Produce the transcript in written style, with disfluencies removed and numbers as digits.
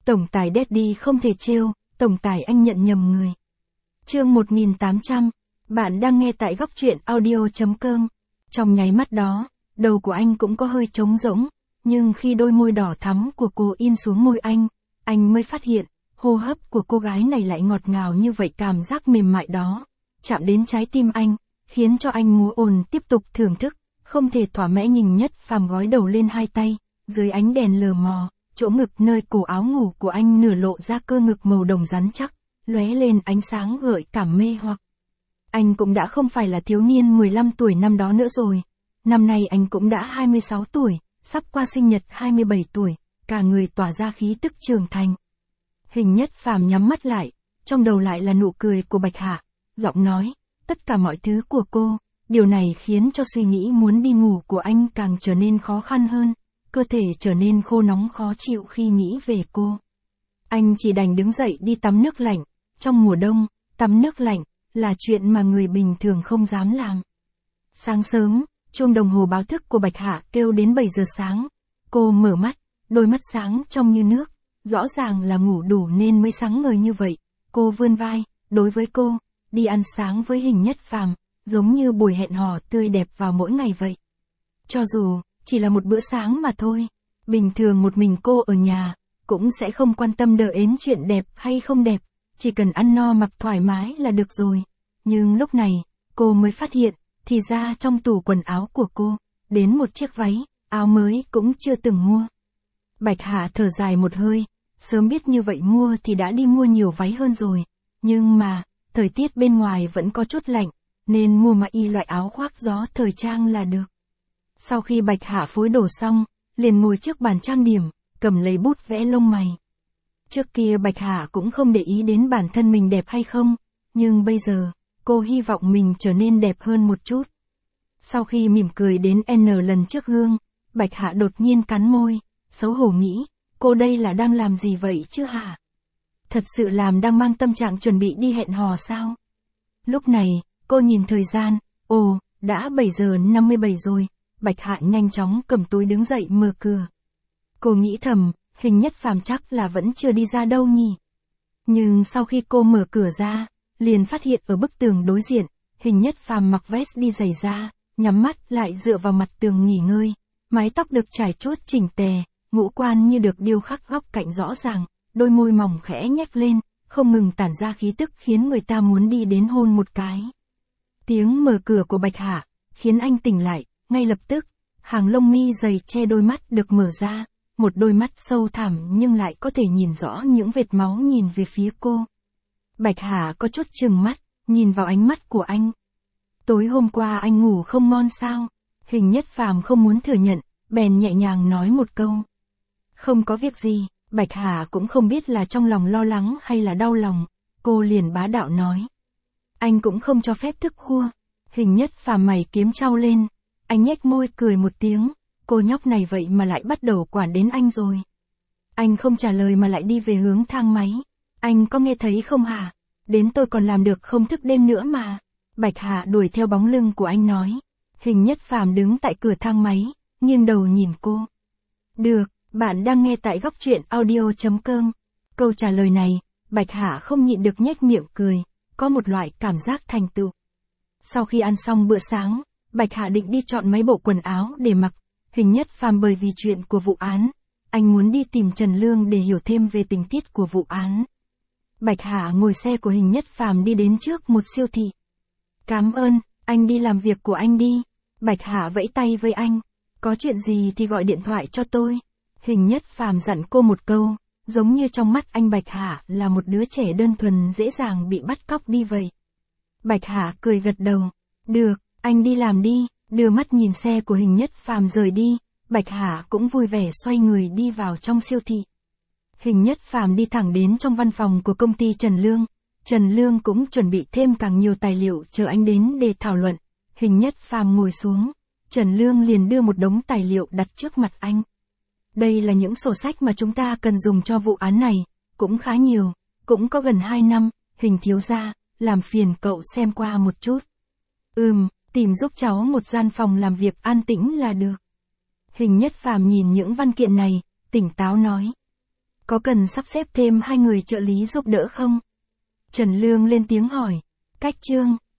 Tổng tài Daddy không thể trêu, tổng tài anh nhận nhầm người. Chương 1800, bạn đang nghe tại góc truyện audio.com. Trong nháy mắt đó, đầu của anh cũng có hơi trống rỗng, nhưng khi đôi môi đỏ thắm của cô in xuống môi anh mới phát hiện, hô hấp của cô gái này lại ngọt ngào như vậy, cảm giác mềm mại đó chạm đến trái tim anh, khiến cho anh múa ồn tiếp tục thưởng thức, không thể thỏa mãn. Nhìn Nhất Phàm gối đầu lên hai tay, dưới ánh đèn lờ mờ, chỗ ngực nơi cổ áo ngủ của anh nửa lộ ra cơ ngực màu đồng rắn chắc, lóe lên ánh sáng gợi cảm mê hoặc. Anh cũng đã không phải là thiếu niên 15 tuổi năm đó nữa rồi. Năm nay anh cũng đã 26 tuổi, sắp qua sinh nhật 27 tuổi, cả người tỏa ra khí tức trưởng thành. Hình Nhất Phàm nhắm mắt lại, trong đầu lại là nụ cười của Bạch Hạ, giọng nói, tất cả mọi thứ của cô, điều này khiến cho suy nghĩ muốn đi ngủ của anh càng trở nên khó khăn hơn, cơ thể trở nên khô nóng khó chịu khi nghĩ về cô. Anh chỉ đành đứng dậy đi tắm nước lạnh, trong mùa đông, tắm nước lạnh là chuyện mà người bình thường không dám làm. Sáng sớm, chuông đồng hồ báo thức của Bạch Hạ kêu đến 7 giờ sáng. Cô mở mắt, đôi mắt sáng trong như nước, rõ ràng là ngủ đủ nên mới sáng ngời như vậy. Cô vươn vai, đối với cô, đi ăn sáng với Hình Nhất Phàm, giống như buổi hẹn hò tươi đẹp vào mỗi ngày vậy. Cho dù chỉ là một bữa sáng mà thôi, bình thường một mình cô ở nhà, cũng sẽ không quan tâm đến chuyện đẹp hay không đẹp, chỉ cần ăn no mặc thoải mái là được rồi. Nhưng lúc này, cô mới phát hiện, thì ra trong tủ quần áo của cô, đến một chiếc váy, áo mới cũng chưa từng mua. Bạch Hạ thở dài một hơi, sớm biết như vậy mua thì đã đi mua nhiều váy hơn rồi, nhưng mà, thời tiết bên ngoài vẫn có chút lạnh, nên mua mà y loại áo khoác gió thời trang là được. Sau khi Bạch Hạ phối đồ xong, liền ngồi trước bàn trang điểm, cầm lấy bút vẽ lông mày. Trước kia Bạch Hạ cũng không để ý đến bản thân mình đẹp hay không, nhưng bây giờ, cô hy vọng mình trở nên đẹp hơn một chút. Sau khi mỉm cười đến N lần trước gương, Bạch Hạ đột nhiên cắn môi, xấu hổ nghĩ, cô đây là đang làm gì vậy chứ hả? Thật sự làm đang mang tâm trạng chuẩn bị đi hẹn hò sao? Lúc này, cô nhìn thời gian, ồ, đã 7 giờ 57 rồi, Bạch Hạ nhanh chóng cầm túi đứng dậy mở cửa. Cô nghĩ thầm, Hình Nhất Phàm chắc là vẫn chưa đi ra đâu nhỉ. Nhưng sau khi cô mở cửa ra, liền phát hiện ở bức tường đối diện, Hình Nhất Phàm mặc vest đi giày da, nhắm mắt lại dựa vào mặt tường nghỉ ngơi, mái tóc được trải chuốt chỉnh tề, ngũ quan như được điêu khắc góc cạnh rõ ràng, đôi môi mỏng khẽ nhếch lên, không ngừng tản ra khí tức khiến người ta muốn đi đến hôn một cái. Tiếng mở cửa của Bạch Hạ khiến anh tỉnh lại, ngay lập tức, hàng lông mi dày che đôi mắt được mở ra, một đôi mắt sâu thẳm nhưng lại có thể nhìn rõ những vệt máu nhìn về phía cô. Bạch Hạ có chút chừng mắt, nhìn vào ánh mắt của anh. Tối hôm qua anh ngủ không ngon sao? Hình Nhất Phàm không muốn thừa nhận, bèn nhẹ nhàng nói một câu. Không có việc gì, Bạch Hạ cũng không biết là trong lòng lo lắng hay là đau lòng, cô liền bá đạo nói. Anh cũng không cho phép thức khuya. Hình Nhất Phàm mày kiếm chau lên, anh nhếch môi cười một tiếng, cô nhóc này vậy mà lại bắt đầu quản đến anh rồi. Anh không trả lời mà lại đi về hướng thang máy. Anh có nghe thấy không hả? Đến tôi còn làm được không thức đêm nữa mà. Bạch Hạ đuổi theo bóng lưng của anh nói. Hình Nhất Phàm đứng tại cửa thang máy, nghiêng đầu nhìn cô. Được, bạn đang nghe tại góc truyện audio.com. Câu trả lời này, Bạch Hạ không nhịn được nhếch miệng cười, có một loại cảm giác thành tựu. Sau khi ăn xong bữa sáng, Bạch Hạ định đi chọn mấy bộ quần áo để mặc. Hình Nhất Phàm bởi vì chuyện của vụ án, anh muốn đi tìm Trần Lương để hiểu thêm về tình tiết của vụ án. Bạch Hạ ngồi xe của Hình Nhất Phàm đi đến trước một siêu thị. Cảm ơn, anh đi làm việc của anh đi. Bạch Hạ vẫy tay với anh. Có chuyện gì thì gọi điện thoại cho tôi. Hình Nhất Phàm dặn cô một câu, giống như trong mắt anh Bạch Hạ là một đứa trẻ đơn thuần dễ dàng bị bắt cóc đi vậy. Bạch Hạ cười gật đầu. Được, anh đi làm đi. Đưa mắt nhìn xe của Hình Nhất Phàm rời đi, Bạch Hạ cũng vui vẻ xoay người đi vào trong siêu thị. Hình Nhất Phàm đi thẳng đến trong văn phòng của công ty Trần Lương. Trần Lương cũng chuẩn bị thêm càng nhiều tài liệu chờ anh đến để thảo luận. Hình Nhất Phàm ngồi xuống, Trần Lương liền đưa một đống tài liệu đặt trước mặt anh. Đây là những sổ sách mà chúng ta cần dùng cho vụ án này, cũng khá nhiều, cũng có gần 2 năm, Hình thiếu gia, làm phiền cậu xem qua một chút. Tìm giúp cháu một gian phòng làm việc an tĩnh là được. Hình Nhất Phàm nhìn những văn kiện này, tỉnh táo nói. Có cần sắp xếp thêm 2 người trợ lý giúp đỡ không? Trần Lương lên tiếng hỏi. Cách Trương.